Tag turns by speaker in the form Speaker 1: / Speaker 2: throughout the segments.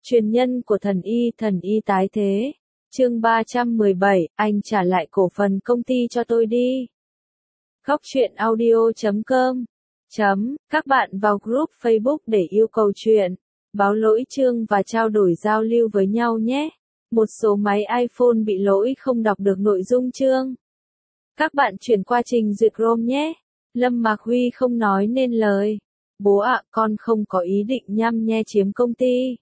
Speaker 1: Truyền nhân của thần y tái thế. Chương 317, anh trả lại cổ phần công ty cho tôi đi. Góc truyện audio.com. Các bạn vào group Facebook để yêu cầu chuyện, báo lỗi chương và trao đổi giao lưu với nhau nhé. Một số máy iPhone bị lỗi không đọc được nội dung chương. Các bạn chuyển qua trình duyệt Chrome nhé. Lâm Mạc Huy không nói nên lời. Bố ạ, con không có ý định nhăm nhe chiếm công ty.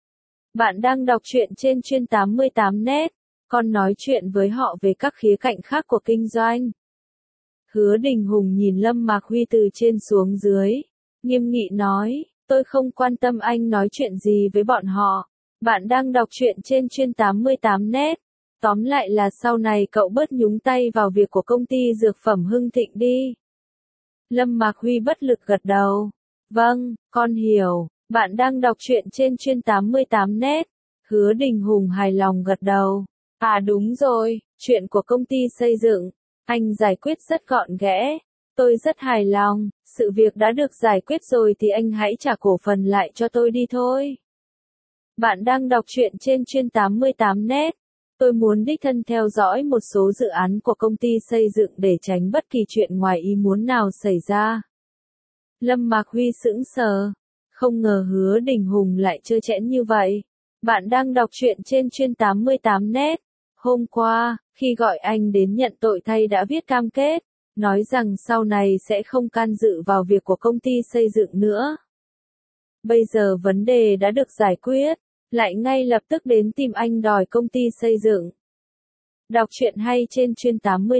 Speaker 1: Bạn đang đọc truyện trên chuyên 88net. Con nói chuyện với họ về các khía cạnh khác của kinh doanh. Hứa Đình Hùng nhìn Lâm Mạc Huy từ trên xuống dưới, nghiêm nghị nói, tôi không quan tâm anh nói chuyện gì với bọn họ. Bạn đang đọc truyện trên chuyên 88net. Tóm lại là sau này cậu bớt nhúng tay vào việc của công ty dược phẩm Hưng Thịnh đi. Lâm Mạc Huy bất lực gật đầu. Vâng, con hiểu. Bạn đang đọc truyện trên chuyên 88net. Hứa Đình Hùng hài lòng gật đầu. À đúng rồi, chuyện của công ty xây dựng, anh giải quyết rất gọn ghẽ. Tôi rất hài lòng, sự việc đã được giải quyết rồi thì anh hãy trả cổ phần lại cho tôi đi thôi. Bạn đang đọc truyện trên chuyên 88net. Tôi muốn đích thân theo dõi một số dự án của công ty xây dựng để tránh bất kỳ chuyện ngoài ý muốn nào xảy ra. Lâm Mạc Huy sững sờ. Không ngờ Hứa Đình Hùng lại trơ trẽn như vậy. Bạn đang đọc truyện trên chuyên 88net. Hôm qua, khi gọi anh đến nhận tội thay đã viết cam kết, nói rằng sau này sẽ không can dự vào việc của công ty xây dựng nữa. Bây giờ vấn đề đã được giải quyết, lại ngay lập tức đến tìm anh đòi công ty xây dựng. Đọc truyện hay trên chuyên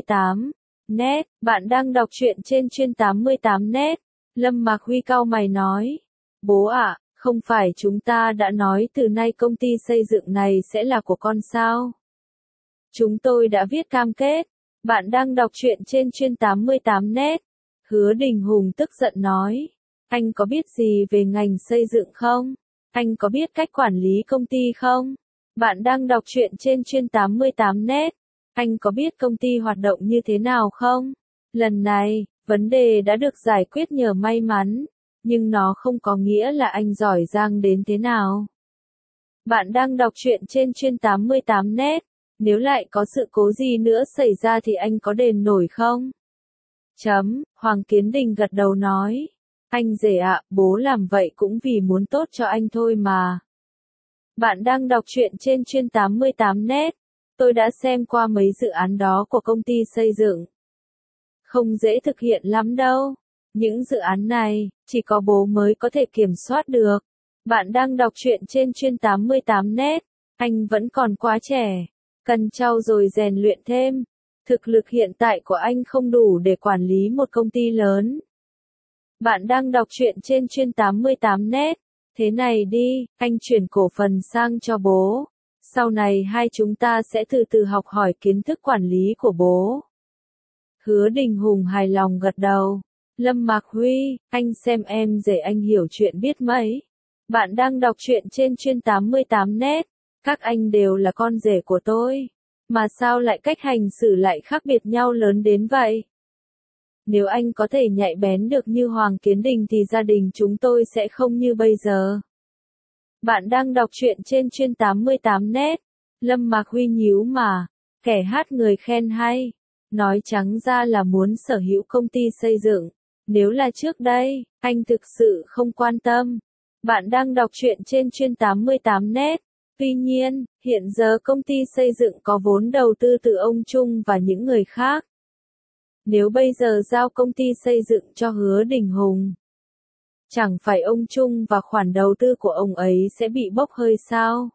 Speaker 1: 88net. Bạn đang đọc truyện trên chuyên 88net. Lâm Mạc Huy cau mày nói. Bố ạ, không phải chúng ta đã nói từ nay công ty xây dựng này sẽ là của con sao? Chúng tôi đã viết cam kết. Bạn đang đọc truyện trên chuyên 88net. Hứa Đình Hùng tức giận nói. Anh có biết gì về ngành xây dựng không? Anh có biết cách quản lý công ty không? Bạn đang đọc truyện trên chuyên 88net. Anh có biết công ty hoạt động như thế nào không? Lần này, vấn đề đã được giải quyết nhờ may mắn, nhưng nó không có nghĩa là anh giỏi giang đến thế nào. Bạn đang đọc truyện trên chuyên 88net. Nếu lại có sự cố gì nữa xảy ra thì anh có đền nổi không? Hoàng Kiến Đình gật đầu nói. Anh rể ạ, bố làm vậy cũng vì muốn tốt cho anh thôi mà. Bạn đang đọc truyện trên chuyên 88net. Tôi đã xem qua mấy dự án đó của công ty xây dựng. Không dễ thực hiện lắm đâu. Những dự án này, chỉ có bố mới có thể kiểm soát được. Bạn đang đọc truyện trên chuyên 88net. Anh vẫn còn quá trẻ. Cần trau dồi rèn luyện thêm. Thực lực hiện tại của anh không đủ để quản lý một công ty lớn. Bạn đang đọc truyện trên chuyên 88net. Thế này đi, anh chuyển cổ phần sang cho bố. Sau này hai chúng ta sẽ từ từ học hỏi kiến thức quản lý của bố. Hứa Đình Hùng hài lòng gật đầu. Lâm Mạc Huy, anh xem em rể anh hiểu chuyện biết mấy. Bạn đang đọc truyện trên chuyên 88net. Các anh đều là con rể của tôi. Mà sao lại cách hành xử lại khác biệt nhau lớn đến vậy? Nếu anh có thể nhạy bén được như Hoàng Kiến Đình thì gia đình chúng tôi sẽ không như bây giờ. Bạn đang đọc truyện trên chuyên 88net. Lâm Mạc Huy nhíu mà. Kẻ hát người khen hay. Nói trắng ra là muốn sở hữu công ty xây dựng. Nếu là trước đây, anh thực sự không quan tâm. Bạn đang đọc truyện trên chuyên 88net. Tuy nhiên, hiện giờ công ty xây dựng có vốn đầu tư từ ông Trung và những người khác. Nếu bây giờ giao công ty xây dựng cho Hứa Đình Hùng, chẳng phải ông Trung và khoản đầu tư của ông ấy sẽ bị bốc hơi sao?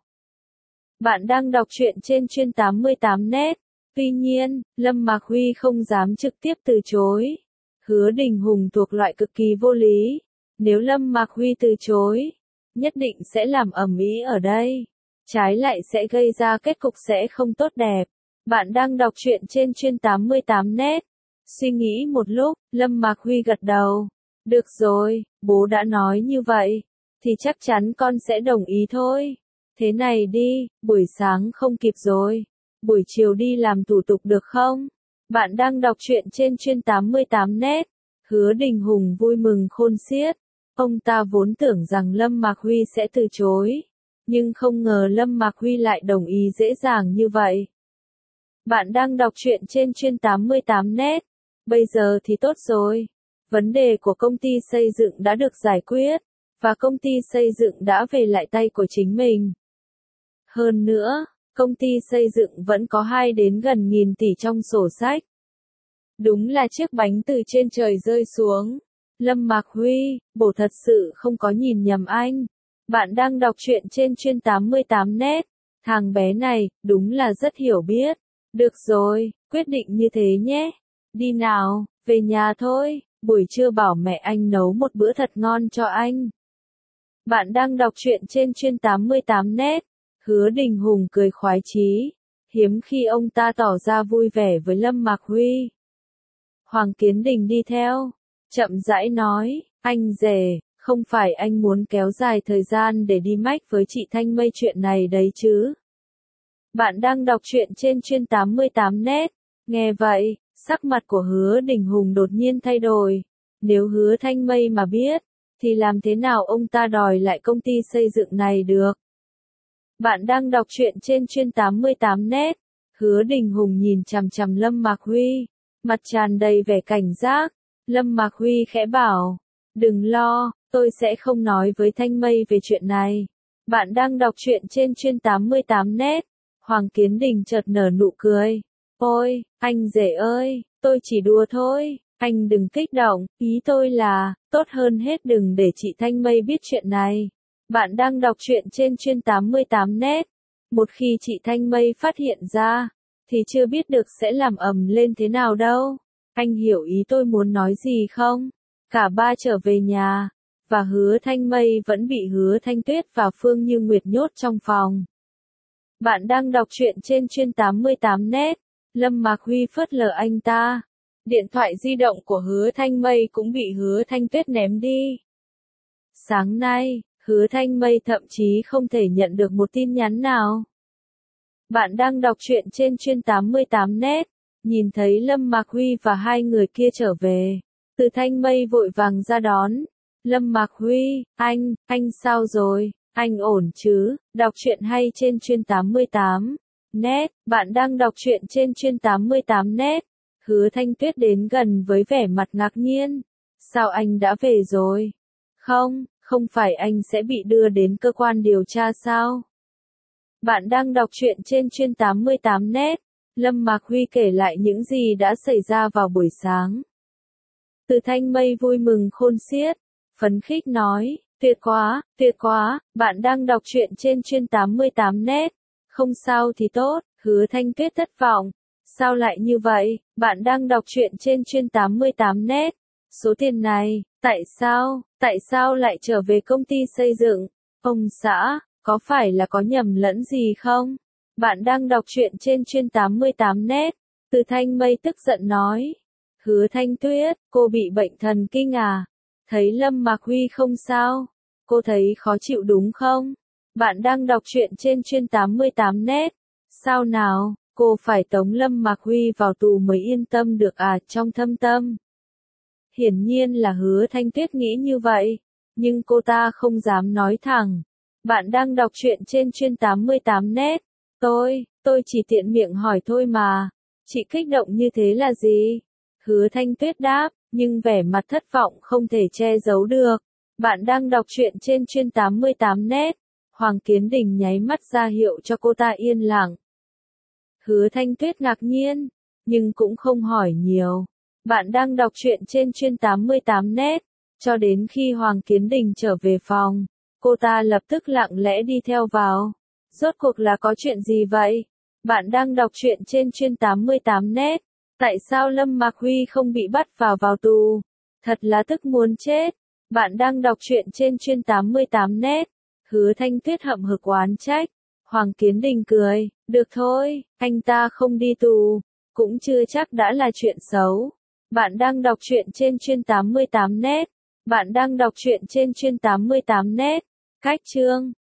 Speaker 1: Bạn đang đọc truyện trên chuyên 88net. Tuy nhiên, Lâm Mạc Huy không dám trực tiếp từ chối. Hứa Đình Hùng thuộc loại cực kỳ vô lý. Nếu Lâm Mạc Huy từ chối, nhất định sẽ làm ầm ĩ ở đây. Trái lại sẽ gây ra kết cục sẽ không tốt đẹp. Bạn đang đọc truyện trên chuyên 88net. Suy nghĩ một lúc, Lâm Mạc Huy gật đầu. Được rồi, bố đã nói như vậy, thì chắc chắn con sẽ đồng ý thôi. Thế này đi, buổi sáng không kịp rồi. Buổi chiều đi làm thủ tục được không? Bạn đang đọc truyện trên chuyên 88net. Hứa Đình Hùng vui mừng khôn xiết. Ông ta vốn tưởng rằng Lâm Mạc Huy sẽ từ chối. nhưng không ngờ Lâm Mạc Huy lại đồng ý dễ dàng như vậy. Bạn đang đọc truyện trên chuyên 88net. Bây giờ thì tốt rồi. Vấn đề của công ty xây dựng đã được giải quyết, và công ty xây dựng đã về lại tay của chính mình. Hơn nữa, công ty xây dựng vẫn có 2 đến gần nghìn tỷ trong sổ sách. Đúng là chiếc bánh từ trên trời rơi xuống. Lâm Mạc Huy, bổ thật sự không có nhìn nhầm anh. Bạn đang đọc truyện trên chuyên 88net. Thằng bé này, đúng là rất hiểu biết. Được rồi, quyết định như thế nhé. Đi nào, về nhà thôi, buổi trưa bảo mẹ anh nấu một bữa thật ngon cho anh. Bạn đang đọc truyện trên chuyên 88net. Hứa Đình Hùng cười khoái chí. Hiếm khi ông ta tỏ ra vui vẻ với Lâm Mạc Huy. Hoàng Kiến Đình đi theo, chậm rãi nói, anh rể, không phải anh muốn kéo dài thời gian để đi mách với chị Thanh Mây chuyện này đấy chứ. Bạn đang đọc truyện trên chuyên 88net. Nghe vậy, sắc mặt của Hứa Đình Hùng đột nhiên thay đổi. Nếu Hứa Thanh Mây mà biết, thì làm thế nào ông ta đòi lại công ty xây dựng này được? Bạn đang đọc truyện trên chuyên 88net. Hứa Đình Hùng nhìn chằm chằm Lâm Mạc Huy, mặt tràn đầy vẻ cảnh giác. Lâm Mạc Huy khẽ bảo, đừng lo, tôi sẽ không nói với Thanh Mây về chuyện này. Bạn đang đọc truyện trên chuyên 88net. Hoàng Kiến Đình chợt nở nụ cười. Ôi, anh rể ơi, tôi chỉ đùa thôi, anh đừng kích động, ý tôi là, tốt hơn hết đừng để chị Thanh Mây biết chuyện này. Bạn đang đọc truyện trên chuyên 88net. Một khi chị Thanh Mây phát hiện ra, thì chưa biết được sẽ làm ầm lên thế nào đâu. Anh hiểu ý tôi muốn nói gì không? Cả ba trở về nhà, và Hứa Thanh Mây vẫn bị Hứa Thanh Tuyết và Phương Như Nguyệt nhốt trong phòng. Bạn đang đọc truyện trên chuyên 88net. Lâm Mạc Huy phớt lờ anh ta. Điện thoại di động của Hứa Thanh Mây cũng bị Hứa Thanh Tuyết ném đi. Sáng nay, Hứa Thanh Mây thậm chí không thể nhận được một tin nhắn nào. Bạn đang đọc truyện trên chuyên 88net. Nhìn thấy Lâm Mạc Huy và hai người kia trở về, Từ Thanh Mây vội vàng ra đón. Lâm Mạc Huy, anh sao rồi? Anh ổn chứ? Đọc truyện hay trên chuyên 88net. Bạn đang đọc truyện trên chuyên 88net. Hứa Thanh Tuyết đến gần với vẻ mặt ngạc nhiên. Sao anh đã về rồi? Không phải anh sẽ bị đưa đến cơ quan điều tra sao? Bạn đang đọc truyện trên chuyên 88net. Lâm Mạc Huy kể lại những gì đã xảy ra vào buổi sáng. Từ Thanh Mây vui mừng khôn xiết, phấn khích nói, tuyệt quá, bạn đang đọc truyện trên chuyên 88net. Không sao thì tốt. Hứa Thanh Tuyết thất vọng. Sao lại như vậy? Bạn đang đọc truyện trên chuyên 88net. Số tiền này, tại sao lại trở về công ty xây dựng? Ông xã, có phải là có nhầm lẫn gì không? Bạn đang đọc truyện trên chuyên 88net. Từ Thanh Mây tức giận nói. Hứa Thanh Tuyết, cô bị bệnh thần kinh à? Thấy Lâm Mạc Huy không sao? Cô thấy khó chịu đúng không? Bạn đang đọc truyện trên chuyên 88net. Sao nào, cô phải tống Lâm Mạc Huy vào tù mới yên tâm được à? Trong thâm tâm, hiển nhiên là Hứa Thanh Tuyết nghĩ như vậy, nhưng cô ta không dám nói thẳng. Bạn đang đọc truyện trên chuyên 88net. Tôi chỉ tiện miệng hỏi thôi mà. Chị kích động như thế là gì? Hứa Thanh Tuyết đáp, nhưng vẻ mặt thất vọng không thể che giấu được. Bạn đang đọc truyện trên chuyên 88net. Hoàng Kiến Đình nháy mắt ra hiệu cho cô ta yên lặng. Hứa Thanh Tuyết ngạc nhiên, nhưng cũng không hỏi nhiều. Bạn đang đọc truyện trên chuyên 88net. Cho đến khi Hoàng Kiến Đình trở về phòng, cô ta lập tức lặng lẽ đi theo vào. Rốt cuộc là có chuyện gì vậy? Bạn đang đọc truyện trên chuyên 88net. Tại sao Lâm Mạc Huy không bị bắt vào tù? Thật là tức muốn chết. Bạn đang đọc truyện trên chuyên 88net. Hứa Thanh Tuyết hậm hực oán trách. Hoàng Kiến Đình cười, được thôi, anh ta không đi tù, cũng chưa chắc đã là chuyện xấu. Bạn đang đọc truyện trên chuyên 88net. Bạn đang đọc truyện trên chuyên 88net. Cách chương